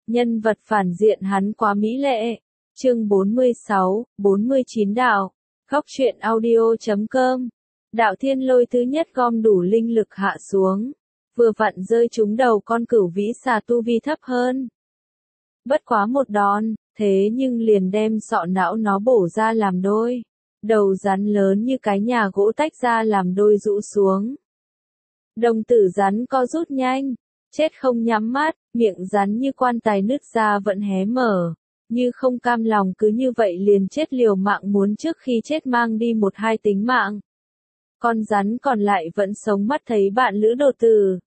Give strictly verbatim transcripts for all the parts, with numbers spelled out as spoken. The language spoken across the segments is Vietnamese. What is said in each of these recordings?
Nhân vật phản diện hắn quá mỹ lệ. Chương bốn mươi sáu, bốn mươi chín đạo. Góc truyện audio chấm com. Đạo thiên lôi thứ nhất gom đủ linh lực hạ xuống. Vừa vặn rơi trúng đầu con cửu vĩ xà tu vi thấp hơn. Bất quá một đòn, thế nhưng liền đem sọ não nó bổ ra làm đôi. Đầu rắn lớn như cái nhà gỗ tách ra làm đôi rũ xuống. Đồng tử rắn co rút nhanh, chết không nhắm mắt, miệng rắn như quan tài nứt ra vẫn hé mở, như không cam lòng cứ như vậy liền chết liều mạng muốn trước khi chết mang đi một hai tính mạng. Con rắn còn lại vẫn sống mắt thấy bạn lữ đột tử.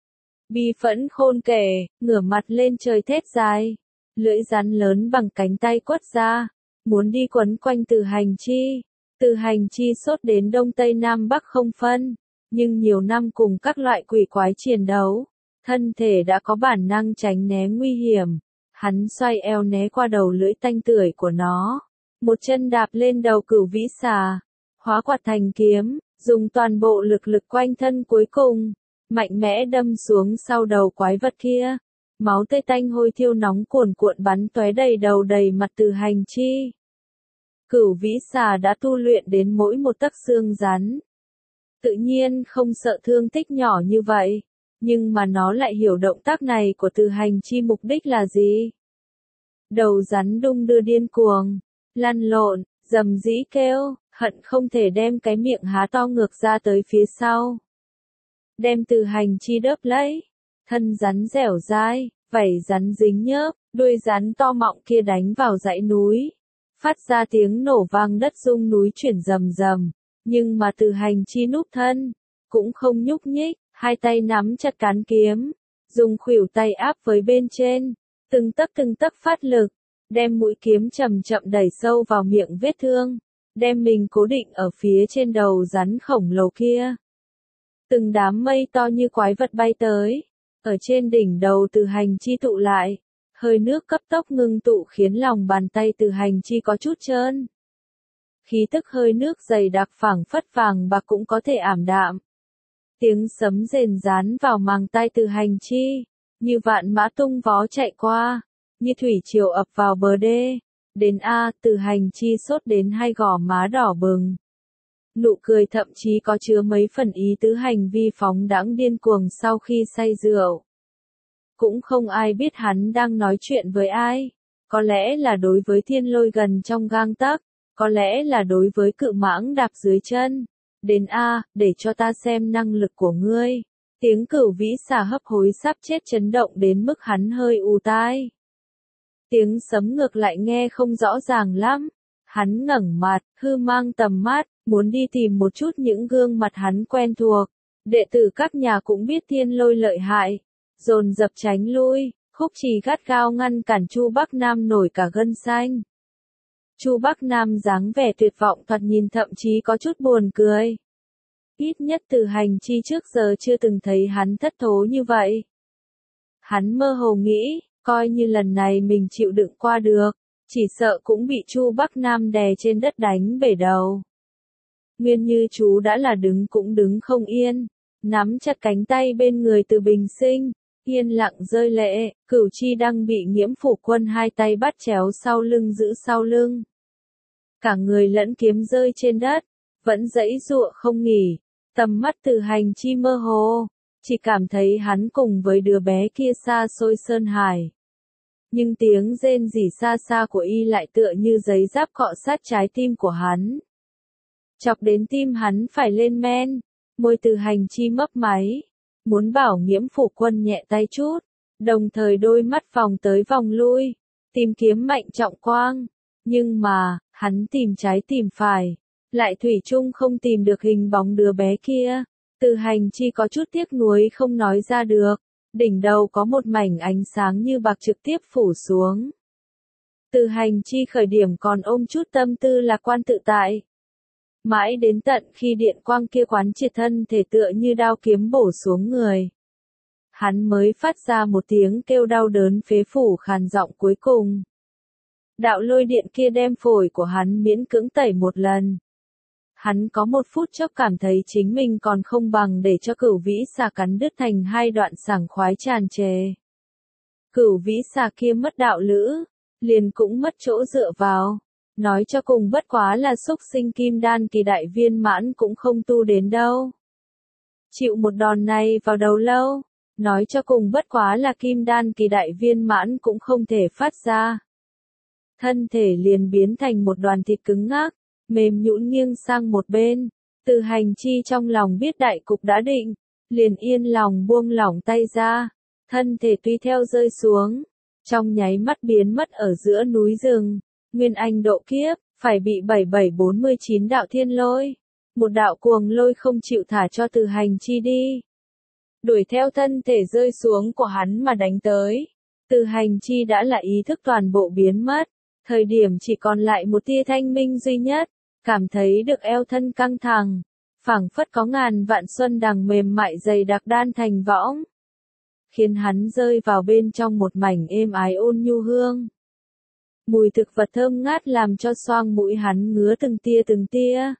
Bi phẫn khôn kể, ngửa mặt lên trời thét dài, lưỡi rắn lớn bằng cánh tay quất ra, muốn đi quấn quanh Từ Hành Chi. Từ Hành Chi sốt đến đông tây nam bắc không phân, nhưng nhiều năm cùng các loại quỷ quái chiến đấu, thân thể đã có bản năng tránh né nguy hiểm. Hắn xoay eo né qua đầu lưỡi tanh tưởi của nó, một chân đạp lên đầu cửu vĩ xà, hóa quạt thành kiếm, dùng toàn bộ lực lực quanh thân cuối cùng, mạnh mẽ đâm xuống sau đầu quái vật kia. Máu tươi tanh hôi thiêu nóng cuồn cuộn bắn tóe đầy đầu đầy mặt Từ Hành Chi. Cửu vĩ xà đã tu luyện đến mỗi một tấc xương rắn. Tự nhiên không sợ thương tích nhỏ như vậy, nhưng mà nó lại hiểu động tác này của Từ Hành Chi mục đích là gì. Đầu rắn đung đưa điên cuồng, lăn lộn, rầm rĩ kêu, hận không thể đem cái miệng há to ngược ra tới phía sau. Đem Từ Hành Chi đớp lấy, thân rắn dẻo dai, vảy rắn dính nhớp, đuôi rắn to mọng kia đánh vào dãy núi. Phát ra tiếng nổ vang đất rung núi chuyển rầm rầm, nhưng mà Từ Hành Chi núp thân, cũng không nhúc nhích, hai tay nắm chặt cán kiếm, dùng khuỷu tay áp với bên trên, từng tấc từng tấc phát lực, đem mũi kiếm chậm chậm đẩy sâu vào miệng vết thương, đem mình cố định ở phía trên đầu rắn khổng lồ kia. Từng đám mây to như quái vật bay tới, ở trên đỉnh đầu Từ Hành Chi tụ lại. Hơi nước cấp tốc ngưng tụ khiến lòng bàn tay Từ Hành Chi có chút trơn. Khí tức hơi nước dày đặc phảng phất vàng bạc cũng có thể ảm đạm. Tiếng sấm rền rán vào màng tai Từ Hành Chi, như vạn mã tung vó chạy qua, như thủy triều ập vào bờ đê. Đến A, Từ Hành Chi sốt đến hai gò má đỏ bừng. Nụ cười thậm chí có chứa mấy phần ý tứ hành vi phóng đãng điên cuồng sau khi say rượu. Cũng không ai biết hắn đang nói chuyện với ai. Có lẽ là đối với thiên lôi gần trong gang tấc, có lẽ là đối với cự mãng đạp dưới chân. Đến A, để cho ta xem năng lực của ngươi. Tiếng cửu vĩ xà hấp hối sắp chết chấn động đến mức hắn hơi ù tai. Tiếng sấm ngược lại nghe không rõ ràng lắm. Hắn ngẩng mặt, hư mang tầm mắt, muốn đi tìm một chút những gương mặt hắn quen thuộc. Đệ tử các nhà cũng biết thiên lôi lợi hại, dồn dập tránh lui, khúc trì gắt gao ngăn cản Chu Bắc Nam nổi cả gân xanh. Chu Bắc Nam dáng vẻ tuyệt vọng thoạt nhìn thậm chí có chút buồn cười. Ít nhất Từ Hành Chi trước giờ chưa từng thấy hắn thất thố như vậy. Hắn mơ hồ nghĩ, coi như lần này mình chịu đựng qua được, chỉ sợ cũng bị Chu Bắc Nam đè trên đất đánh bể đầu. Nguyên Như chú đã là đứng cũng đứng không yên, nắm chặt cánh tay bên người Từ Bình Sinh, yên lặng rơi lệ. Cửu Chi đang bị Nghiễm Phủ Quân hai tay bắt chéo sau lưng giữ sau lưng. Cả người lẫn kiếm rơi trên đất, vẫn giãy giụa không nghỉ. Tầm mắt Từ Hành Chi mơ hồ, chỉ cảm thấy hắn cùng với đứa bé kia xa xôi sơn hải. Nhưng tiếng rên rỉ xa xa của y lại tựa như giấy giáp cọ sát trái tim của hắn. Chọc đến tim hắn phải lên men, môi Từ Hành Chi mấp máy, muốn bảo Nghiễm Phủ Quân nhẹ tay chút, đồng thời đôi mắt vòng tới vòng lui, tìm kiếm Mạnh Trọng Quang. Nhưng mà, hắn tìm trái tìm phải, lại thủy chung không tìm được hình bóng đứa bé kia. Từ Hành Chi có chút tiếc nuối không nói ra được, đỉnh đầu có một mảnh ánh sáng như bạc trực tiếp phủ xuống. Từ Hành Chi khởi điểm còn ôm chút tâm tư lạc quan tự tại. Mãi đến tận khi điện quang kia quán triệt thân thể tựa như đao kiếm bổ xuống người. Hắn mới phát ra một tiếng kêu đau đớn phế phủ khàn giọng cuối cùng. Đạo lôi điện kia đem phổi của hắn miễn cưỡng tẩy một lần. Hắn có một phút chốc cảm thấy chính mình còn không bằng để cho cửu vĩ xà cắn đứt thành hai đoạn sảng khoái tràn trề. Cửu vĩ xà kia mất đạo lữ, liền cũng mất chỗ dựa vào. Nói cho cùng bất quá là xúc sinh kim đan kỳ đại viên mãn cũng không tu đến đâu. Chịu một đòn này vào đầu lâu, nói cho cùng bất quá là kim đan kỳ đại viên mãn cũng không thể phát ra. Thân thể liền biến thành một đoàn thịt cứng ngắc, mềm nhũn nghiêng sang một bên. Từ Hành Chi trong lòng biết đại cục đã định, liền yên lòng buông lỏng tay ra, thân thể tùy theo rơi xuống, trong nháy mắt biến mất ở giữa núi rừng. Nguyên Anh độ kiếp, phải bị bảy bảy bốn mươi chín đạo thiên lôi, một đạo cuồng lôi không chịu thả cho Từ Hành Chi đi. Đuổi theo thân thể rơi xuống của hắn mà đánh tới. Từ Hành Chi đã là ý thức toàn bộ biến mất, thời điểm chỉ còn lại một tia thanh minh duy nhất, cảm thấy được eo thân căng thẳng, phảng phất có ngàn vạn xuân đằng mềm mại dày đặc đan thành võng, khiến hắn rơi vào bên trong một mảnh êm ái ôn nhu hương. Mùi thực vật thơm ngát làm cho xoang mũi hắn ngứa từng tia từng tia.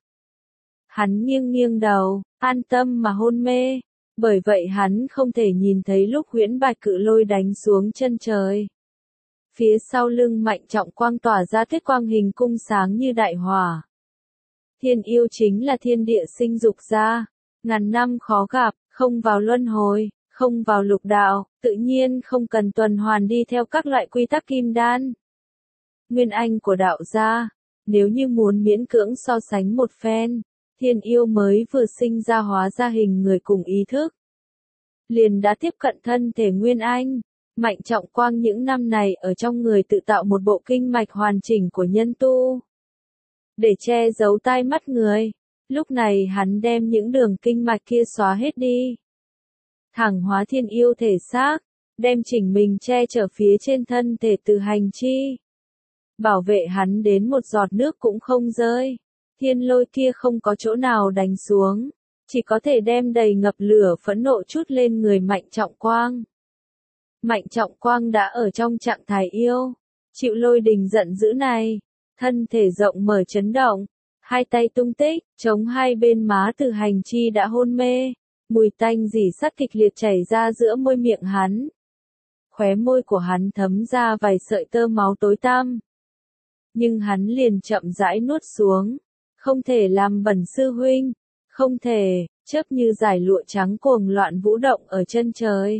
Hắn nghiêng nghiêng đầu, an tâm mà hôn mê, bởi vậy hắn không thể nhìn thấy lúc huyễn bạch cự lôi đánh xuống chân trời. Phía sau lưng Mạnh Trọng Quang tỏa ra tuyết quang hình cung sáng như đại hỏa. Thiên yêu chính là thiên địa sinh dục ra, ngàn năm khó gặp, không vào luân hồi, không vào lục đạo, tự nhiên không cần tuần hoàn đi theo các loại quy tắc kim đan. Nguyên Anh của đạo gia, nếu như muốn miễn cưỡng so sánh một phen, thiên yêu mới vừa sinh ra hóa ra hình người cùng ý thức, liền đã tiếp cận thân thể Nguyên Anh. Mạnh Trọng Quang những năm này ở trong người tự tạo một bộ kinh mạch hoàn chỉnh của nhân tu, để che giấu tai mắt người. Lúc này hắn đem những đường kinh mạch kia xóa hết đi, thẳng hóa thiên yêu thể xác, đem chỉnh mình che chở phía trên thân thể Từ Hành Chi, bảo vệ hắn đến một giọt nước cũng không rơi. Thiên lôi kia không có chỗ nào đánh xuống, chỉ có thể đem đầy ngập lửa phẫn nộ trút lên người Mạnh Trọng Quang. Mạnh Trọng Quang đã ở trong trạng thái yêu, chịu lôi đình giận dữ này, thân thể rộng mở chấn động, hai tay tung tích, chống hai bên má Từ Hành Chi đã hôn mê, mùi tanh rỉ sắt kịch liệt chảy ra giữa môi miệng hắn. Khóe môi của hắn thấm ra vài sợi tơ máu tối tăm, nhưng hắn liền chậm rãi nuốt xuống, không thể làm bẩn sư huynh, không thể, chớp như dải lụa trắng cuồng loạn vũ động ở chân trời.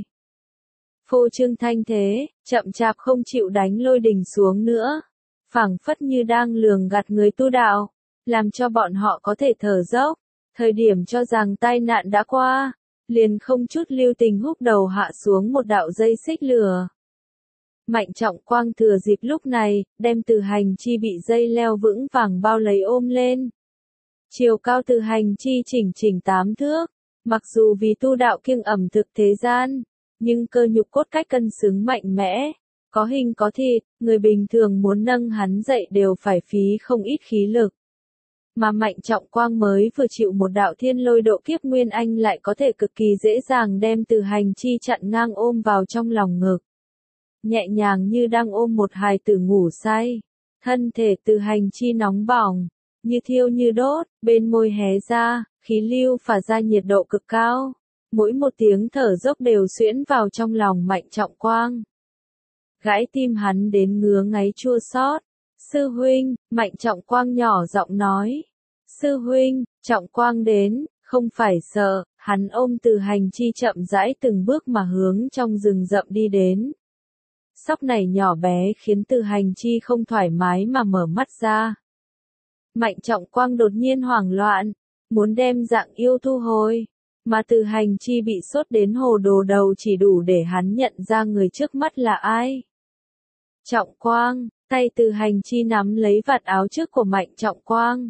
Phô trương thanh thế, chậm chạp không chịu đánh lôi đình xuống nữa, phảng phất như đang lường gạt người tu đạo, làm cho bọn họ có thể thở dốc. Thời điểm cho rằng tai nạn đã qua, liền không chút lưu tình húc đầu hạ xuống một đạo dây xích lửa. Mạnh Trọng Quang thừa dịp lúc này, đem Từ Hành Chi bị dây leo vững vàng bao lấy ôm lên. Chiều cao Từ Hành Chi chỉnh chỉnh tám thước, mặc dù vì tu đạo kiêng ẩm thực thế gian, nhưng cơ nhục cốt cách cân xứng mạnh mẽ, có hình có thịt, người bình thường muốn nâng hắn dậy đều phải phí không ít khí lực. Mà Mạnh Trọng Quang mới vừa chịu một đạo thiên lôi độ kiếp Nguyên Anh lại có thể cực kỳ dễ dàng đem Từ Hành Chi chặn ngang ôm vào trong lòng ngực. Nhẹ nhàng như đang ôm một hài tử ngủ say, thân thể Từ Hành Chi nóng bỏng, như thiêu như đốt, bên môi hé ra, khí lưu phả ra nhiệt độ cực cao. Mỗi một tiếng thở dốc đều xuyễn vào trong lòng Mạnh Trọng Quang. Gãi tim hắn đến ngứa ngáy chua xót. Sư huynh, Mạnh Trọng Quang nhỏ giọng nói. Sư huynh, Trọng Quang đến, không phải sợ, hắn ôm Từ Hành Chi chậm rãi từng bước mà hướng trong rừng rậm đi đến. Sóc này nhỏ bé khiến Từ Hành Chi không thoải mái mà mở mắt ra. Mạnh Trọng Quang đột nhiên hoảng loạn, muốn đem dạng yêu thu hồi, mà Từ Hành Chi bị sốt đến hồ đồ đầu chỉ đủ để hắn nhận ra người trước mắt là ai. Trọng Quang, tay Từ Hành Chi nắm lấy vạt áo trước của Mạnh Trọng Quang.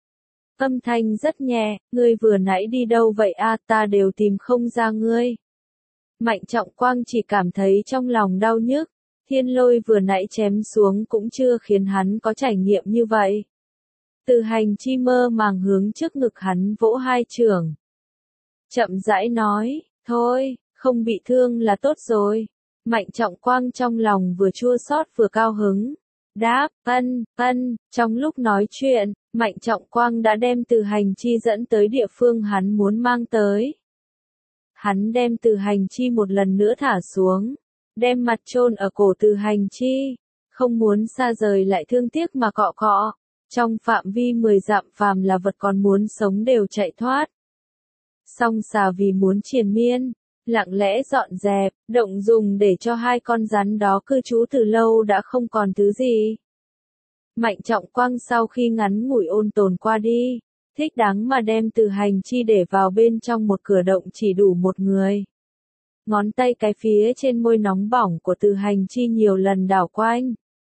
Âm thanh rất nhẹ, ngươi vừa nãy đi đâu vậy a, ta đều tìm không ra ngươi. Mạnh Trọng Quang chỉ cảm thấy trong lòng đau nhức, thiên lôi vừa nãy chém xuống cũng chưa khiến hắn có trải nghiệm như vậy. Từ Hành Chi mơ màng hướng trước ngực hắn vỗ hai chưởng. Chậm rãi nói, thôi, không bị thương là tốt rồi. Mạnh Trọng Quang trong lòng vừa chua xót vừa cao hứng. Đáp, ân, ân, trong lúc nói chuyện, Mạnh Trọng Quang đã đem Từ Hành Chi dẫn tới địa phương hắn muốn mang tới. Hắn đem Từ Hành Chi một lần nữa thả xuống, đem mặt chôn ở cổ Từ Hành Chi, không muốn xa rời lại thương tiếc mà cọ cọ. Trong phạm vi mười dặm phàm là vật còn muốn sống đều chạy thoát. Song xà vì muốn triền miên, lặng lẽ dọn dẹp, động dùng để cho hai con rắn đó cư trú từ lâu đã không còn thứ gì. Mạnh Trọng Quang sau khi ngắn ngủi ôn tồn qua đi, thích đáng mà đem Từ Hành Chi để vào bên trong một cửa động chỉ đủ một người. Ngón tay cái phía trên môi nóng bỏng của Từ Hành Chi nhiều lần đảo quanh.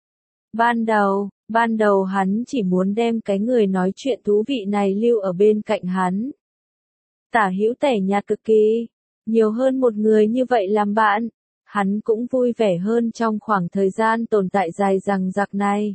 Ban đầu, ban đầu hắn chỉ muốn đem cái người nói chuyện thú vị này lưu ở bên cạnh hắn. Tả hữu tẻ nhạt cực kỳ, nhiều hơn một người như vậy làm bạn, hắn cũng vui vẻ hơn trong khoảng thời gian tồn tại dài dằng dặc này.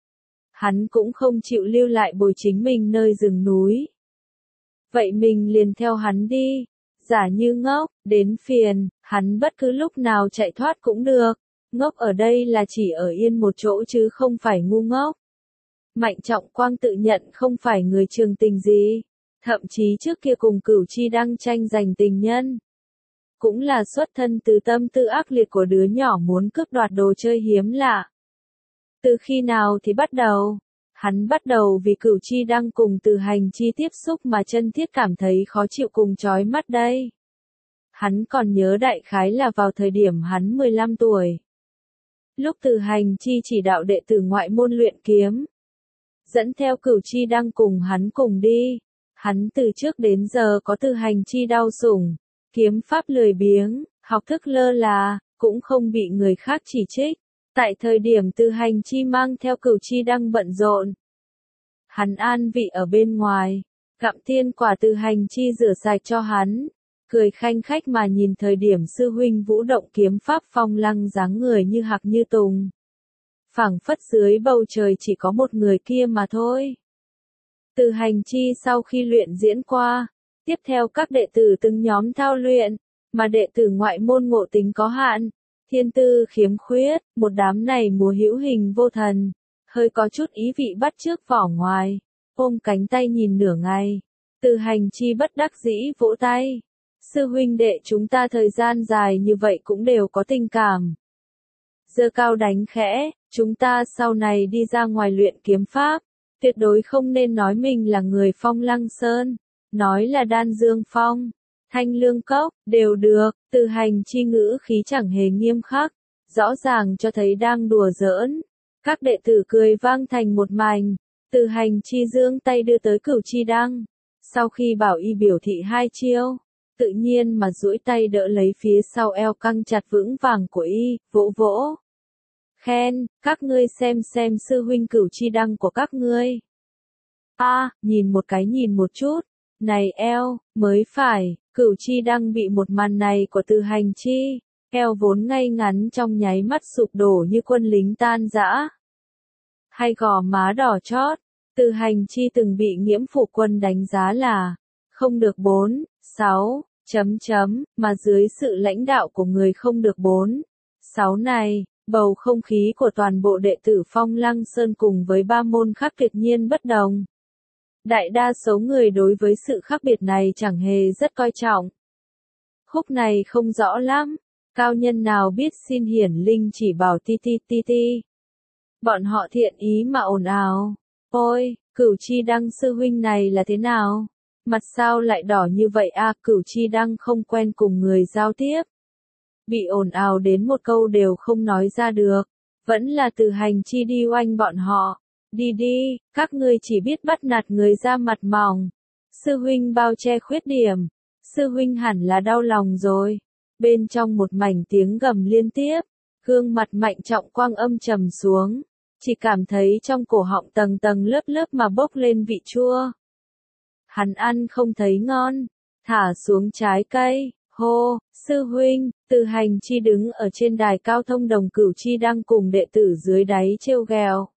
Hắn cũng không chịu lưu lại bồi chính mình nơi rừng núi. Vậy mình liền theo hắn đi, giả như ngốc, đến phiền, hắn bất cứ lúc nào chạy thoát cũng được. Ngốc ở đây là chỉ ở yên một chỗ chứ không phải ngu ngốc. Mạnh Trọng Quang tự nhận không phải người trường tình gì, thậm chí trước kia cùng Cửu Chi đang tranh giành tình nhân. Cũng là xuất thân từ tâm tư ác liệt của đứa nhỏ muốn cướp đoạt đồ chơi hiếm lạ. Từ khi nào thì bắt đầu? Hắn bắt đầu vì Cửu Chi đang cùng Từ Hành Chi tiếp xúc mà chân thiết cảm thấy khó chịu cùng chói mắt đây. Hắn còn nhớ đại khái là vào thời điểm hắn mười lăm tuổi. Lúc Từ Hành Chi chỉ đạo đệ tử ngoại môn luyện kiếm, dẫn theo Cửu Chi đang cùng hắn cùng đi, hắn từ trước đến giờ có Từ Hành Chi đau sủng, kiếm pháp lười biếng, học thức lơ là, cũng không bị người khác chỉ trích. Tại thời điểm Từ Hành Chi mang theo Cửu Chi đang bận rộn, hắn an vị ở bên ngoài, gặm tiên quả Từ Hành Chi rửa sạch cho hắn. Cười khanh khách mà nhìn thời điểm sư huynh vũ động kiếm pháp phong lăng dáng người như hạc như tùng. Phảng phất dưới bầu trời chỉ có một người kia mà thôi. Từ Hành Chi sau khi luyện diễn qua, tiếp theo các đệ tử từng nhóm thao luyện, mà đệ tử ngoại môn ngộ tính có hạn, thiên tư khiếm khuyết, một đám này múa hữu hình vô thần, hơi có chút ý vị bắt chước vỏ ngoài, ôm cánh tay nhìn nửa ngày. Từ Hành Chi bất đắc dĩ vỗ tay. Sư huynh đệ chúng ta thời gian dài như vậy cũng đều có tình cảm. Giơ cao đánh khẽ, chúng ta sau này đi ra ngoài luyện kiếm pháp, tuyệt đối không nên nói mình là người Phong Lăng Sơn, nói là Đan Dương Phong, Thanh Lương Cốc, đều được. Từ Hành Chi ngữ khí chẳng hề nghiêm khắc, rõ ràng cho thấy đang đùa giỡn. Các đệ tử cười vang thành một mảnh. Từ Hành Chi giương tay đưa tới Cửu Chi đăng, sau khi bảo y biểu thị hai chiêu, tự nhiên mà duỗi tay đỡ lấy phía sau eo căng chặt vững vàng của y, vỗ vỗ. Khen, các ngươi xem xem sư huynh Cửu Chi đăng của các ngươi. A, à, nhìn một cái nhìn một chút, này eo, mới phải, Cửu Chi đăng bị một màn này của Từ Hành Chi, eo vốn ngay ngắn trong nháy mắt sụp đổ như quân lính tan rã. Hay gò má đỏ chót, Từ Hành Chi từng bị Nghiễm Phủ Quân đánh giá là không được bốn, sáu, chấm chấm, mà dưới sự lãnh đạo của người không được bốn, sáu này, bầu không khí của toàn bộ đệ tử Phong Lăng Sơn cùng với ba môn khác tuyệt nhiên bất đồng. Đại đa số người đối với sự khác biệt này chẳng hề rất coi trọng. Khúc này không rõ lắm, cao nhân nào biết xin hiển linh chỉ bảo ti ti ti ti. Bọn họ thiện ý mà ồn ào. Ôi, Cửu Chi đăng sư huynh này là thế nào? Mặt sao lại đỏ như vậy à? Cửu Chi đăng không quen cùng người giao tiếp. Bị ồn ào đến một câu đều không nói ra được. Vẫn là Từ Hành Chi đi oanh bọn họ. Đi đi, các ngươi chỉ biết bắt nạt người ra mặt mỏng. Sư huynh bao che khuyết điểm. Sư huynh hẳn là đau lòng rồi. Bên trong một mảnh tiếng gầm liên tiếp, gương mặt Mạnh Trọng Quang âm trầm xuống. Chỉ cảm thấy trong cổ họng tầng tầng lớp lớp mà bốc lên vị chua. Hắn ăn không thấy ngon, thả xuống trái cây, hô, sư huynh. Từ Hành Chi đứng ở trên đài cao thông đồng Cửu Chi đang cùng đệ tử dưới đáy trêu ghẹo.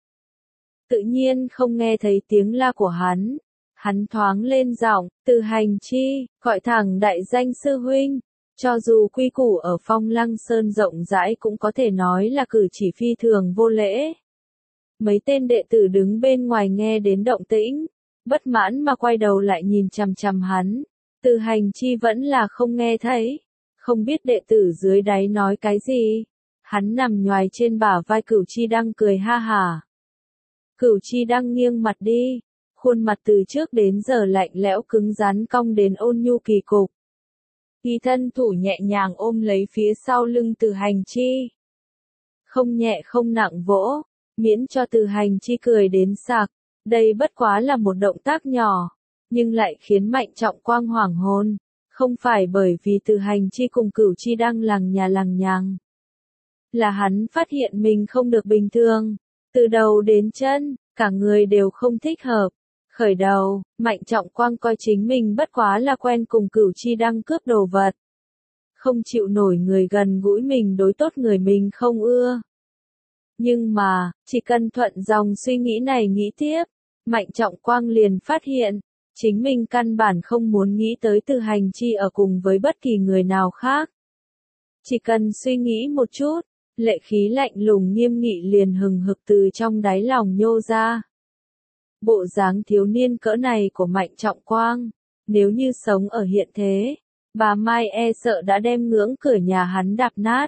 Tự nhiên không nghe thấy tiếng la của hắn, hắn thoáng lên giọng, Từ Hành Chi, gọi thẳng đại danh sư huynh. Cho dù quy củ ở Phong Lăng Sơn rộng rãi cũng có thể nói là cử chỉ phi thường vô lễ. Mấy tên đệ tử đứng bên ngoài nghe đến động tĩnh, bất mãn mà quay đầu lại nhìn chằm chằm hắn. Từ Hành Chi vẫn là không nghe thấy, không biết đệ tử dưới đáy nói cái gì. Hắn nằm nhoài trên bả vai Cửu Chi Đăng cười ha hả. Cửu Chi Đăng nghiêng mặt đi, khuôn mặt từ trước đến giờ lạnh lẽo cứng rắn cong đến ôn nhu kỳ cục. Y thân thủ nhẹ nhàng ôm lấy phía sau lưng Từ Hành Chi. Không nhẹ không nặng vỗ, miễn cho Từ Hành Chi cười đến sặc. Đây bất quá là một động tác nhỏ, nhưng lại khiến Mạnh Trọng Quang hoảng hồn. Không phải bởi vì Từ Hành Chi cùng Cửu Chi Đăng lằng nhà lằng nhằng. Là hắn phát hiện mình không được bình thường. Từ đầu đến chân, cả người đều không thích hợp. Khởi đầu, Mạnh Trọng Quang coi chính mình bất quá là quen cùng Cửu Chi Đăng cướp đồ vật. Không chịu nổi người gần gũi mình đối tốt người mình không ưa. Nhưng mà, chỉ cần thuận dòng suy nghĩ này nghĩ tiếp, Mạnh Trọng Quang liền phát hiện, chính mình căn bản không muốn nghĩ tới Từ Hành Chi ở cùng với bất kỳ người nào khác. Chỉ cần suy nghĩ một chút, lệ khí lạnh lùng nghiêm nghị liền hừng hực từ trong đáy lòng nhô ra. Bộ dáng thiếu niên cỡ này của Mạnh Trọng Quang, nếu như sống ở hiện thế, bà Mai e sợ đã đem ngưỡng cửa nhà hắn đạp nát.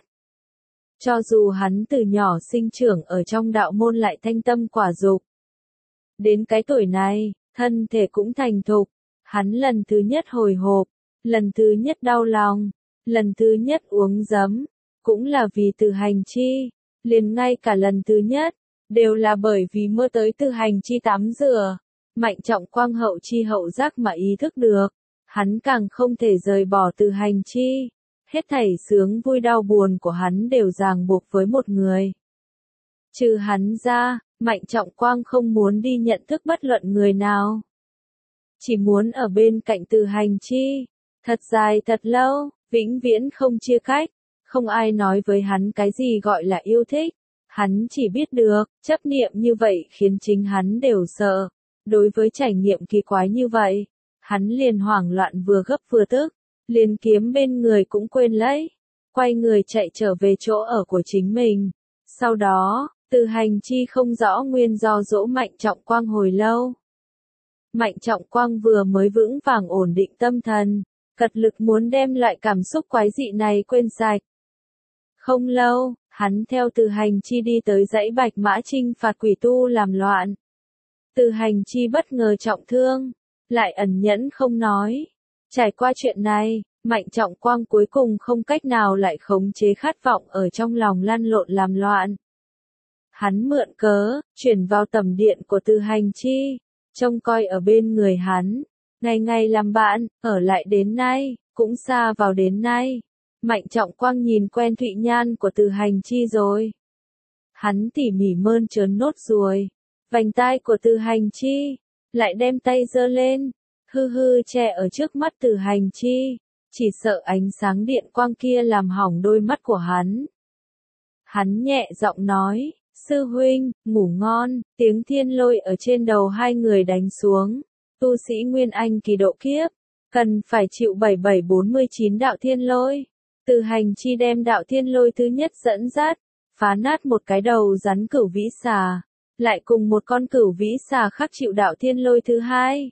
Cho dù hắn từ nhỏ sinh trưởng ở trong đạo môn lại thanh tâm quả dục. Đến cái tuổi này, thân thể cũng thành thục, hắn lần thứ nhất hồi hộp, lần thứ nhất đau lòng, lần thứ nhất uống giấm, cũng là vì Từ Hành Chi, liền ngay cả lần thứ nhất, đều là bởi vì mơ tới Từ Hành Chi tắm rửa. Mạnh Trọng Quang hậu chi hậu giác mà ý thức được, hắn càng không thể rời bỏ Từ Hành Chi. Hết thảy sướng vui đau buồn của hắn đều ràng buộc với một người. Trừ hắn ra, Mạnh Trọng Quang không muốn đi nhận thức bất luận người nào. Chỉ muốn ở bên cạnh Từ Hành Chi, thật dài thật lâu, vĩnh viễn không chia cách, không ai nói với hắn cái gì gọi là yêu thích. Hắn chỉ biết được, chấp niệm như vậy khiến chính hắn đều sợ. Đối với trải nghiệm kỳ quái như vậy, hắn liền hoảng loạn vừa gấp vừa tức, liền kiếm bên người cũng quên lấy, quay người chạy trở về chỗ ở của chính mình. Sau đó, Từ Hành Chi không rõ nguyên do dỗ Mạnh Trọng Quang hồi lâu. Mạnh Trọng Quang vừa mới vững vàng ổn định tâm thần, cật lực muốn đem loại cảm xúc quái dị này quên sạch. Không lâu, hắn theo Từ Hành Chi đi tới dãy Bạch Mã trinh phạt quỷ tu làm loạn. Từ Hành Chi bất ngờ trọng thương, lại ẩn nhẫn không nói. Trải qua chuyện này, Mạnh Trọng Quang cuối cùng không cách nào lại khống chế khát vọng ở trong lòng lăn lộn làm loạn. Hắn mượn cớ, chuyển vào tầm điện của Từ Hành Chi, trông coi ở bên người hắn, ngày ngày làm bạn, ở lại đến nay, cũng xa vào đến nay. Mạnh Trọng Quang nhìn quen Thụy Nhan của Từ Hành Chi rồi. Hắn tỉ mỉ mơn trớn nốt ruồi, vành tai của Từ Hành Chi, lại đem tay giơ lên, hư hư che ở trước mắt Từ Hành Chi, chỉ sợ ánh sáng điện quang kia làm hỏng đôi mắt của hắn. Hắn nhẹ giọng nói, sư huynh, ngủ ngon, tiếng thiên lôi ở trên đầu hai người đánh xuống, tu sĩ Nguyên Anh kỳ độ kiếp, cần phải chịu bảy bảy bốn mươi chín đạo thiên lôi. Từ Hành Chi đem đạo thiên lôi thứ nhất dẫn dắt, phá nát một cái đầu rắn cửu vĩ xà, lại cùng một con cửu vĩ xà khác chịu đạo thiên lôi thứ hai.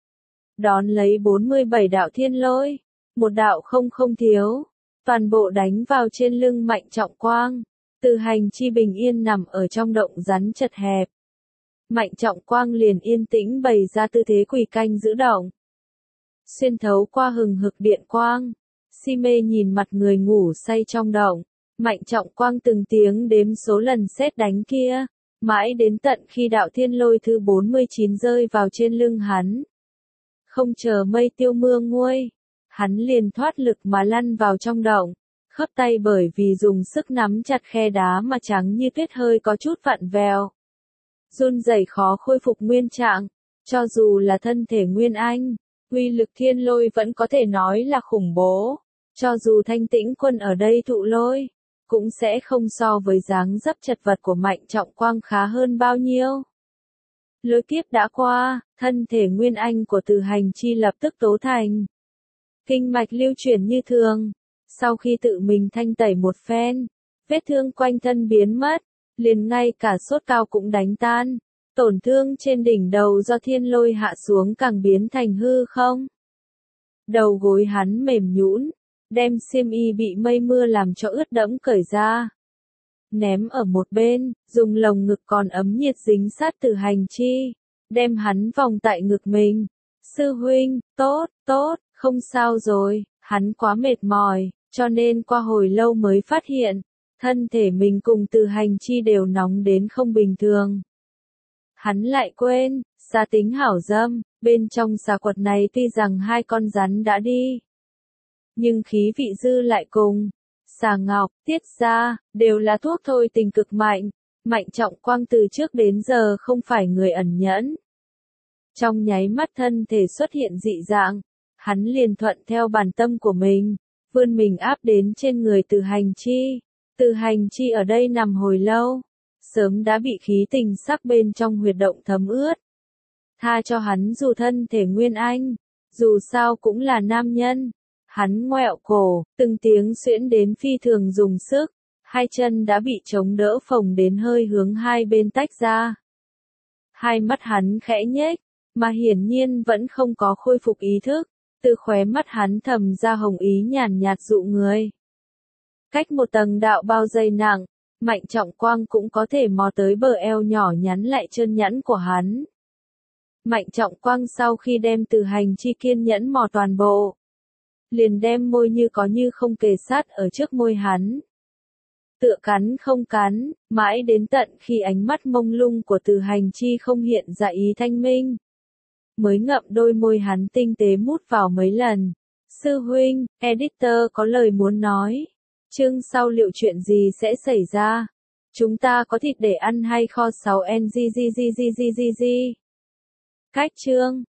Đón lấy bốn mươi bảy đạo thiên lôi, một đạo không không thiếu, toàn bộ đánh vào trên lưng Mạnh Trọng Quang. Từ Hành Chi bình yên nằm ở trong động rắn chật hẹp. Mạnh Trọng Quang liền yên tĩnh bày ra tư thế quỳ canh giữ động. Xuyên thấu qua hừng hực điện quang, si mê nhìn mặt người ngủ say trong động. Mạnh Trọng Quang từng tiếng đếm số lần sét đánh kia, mãi đến tận khi đạo thiên lôi thứ bốn mươi chín rơi vào trên lưng hắn. Không chờ mây tiêu mưa nguôi, hắn liền thoát lực mà lăn vào trong động, khớp tay bởi vì dùng sức nắm chặt khe đá mà trắng như tuyết hơi có chút vặn vẹo. Run rẩy khó khôi phục nguyên trạng, cho dù là thân thể Nguyên Anh, uy lực thiên lôi vẫn có thể nói là khủng bố, cho dù Thanh Tĩnh Quân ở đây thụ lôi, cũng sẽ không so với dáng dấp chật vật của Mạnh Trọng Quang khá hơn bao nhiêu. Lôi kiếp đã qua, thân thể Nguyên Anh của Từ Hành Chi lập tức tố thành. Kinh mạch lưu chuyển như thường, sau khi tự mình thanh tẩy một phen, vết thương quanh thân biến mất, liền ngay cả sốt cao cũng đánh tan, tổn thương trên đỉnh đầu do thiên lôi hạ xuống càng biến thành hư không. Đầu gối hắn mềm nhũn, đem xiêm y bị mây mưa làm cho ướt đẫm cởi ra. ném ở một bên, dùng lồng ngực còn ấm nhiệt dính sát Từ Hành Chi, đem hắn vòng tại ngực mình. Sư huynh, tốt, tốt, không sao rồi, hắn quá mệt mỏi, cho nên qua hồi lâu mới phát hiện, thân thể mình cùng Từ Hành Chi đều nóng đến không bình thường. Hắn lại quên, xà tính hảo dâm, bên trong xà quật này tuy rằng hai con rắn đã đi, nhưng khí vị dư lại cùng. Xà ngọc, tiết ra, đều là thuốc thôi tình cực mạnh. Mạnh Trọng Quang từ trước đến giờ không phải người ẩn nhẫn. Trong nháy mắt thân thể xuất hiện dị dạng, hắn liền thuận theo bản tâm của mình, vươn mình áp đến trên người Từ Hành Chi. Từ Hành Chi ở đây nằm hồi lâu, sớm đã bị khí tình sắc bên trong huyệt động thấm ướt. Tha cho hắn dù thân thể nguyên anh, dù sao cũng là nam nhân. Hắn ngoẹo cổ, từng tiếng xuyễn đến phi thường dùng sức, hai chân đã bị chống đỡ phồng đến hơi hướng hai bên tách ra. Hai mắt hắn khẽ nhếch, mà hiển nhiên vẫn không có khôi phục ý thức, từ khóe mắt hắn thầm ra hồng ý nhàn nhạt dụ người. Cách một tầng đạo bao dày nặng, Mạnh Trọng Quang cũng có thể mò tới bờ eo nhỏ nhắn lại trơn nhẵn của hắn. Mạnh Trọng Quang sau khi đem Từ Hành Chi kiên nhẫn mò toàn bộ, liền đem môi như có như không kề sát ở trước môi hắn. Tựa cắn không cắn, mãi đến tận khi ánh mắt mông lung của Từ Hành Chi không hiện ra ý thanh minh, mới ngậm đôi môi hắn tinh tế mút vào mấy lần. Sư huynh, editor có lời muốn nói. Chương sau liệu chuyện gì sẽ xảy ra? Chúng ta có thịt để ăn hay kho sáu N G G G G G G G? Cách chương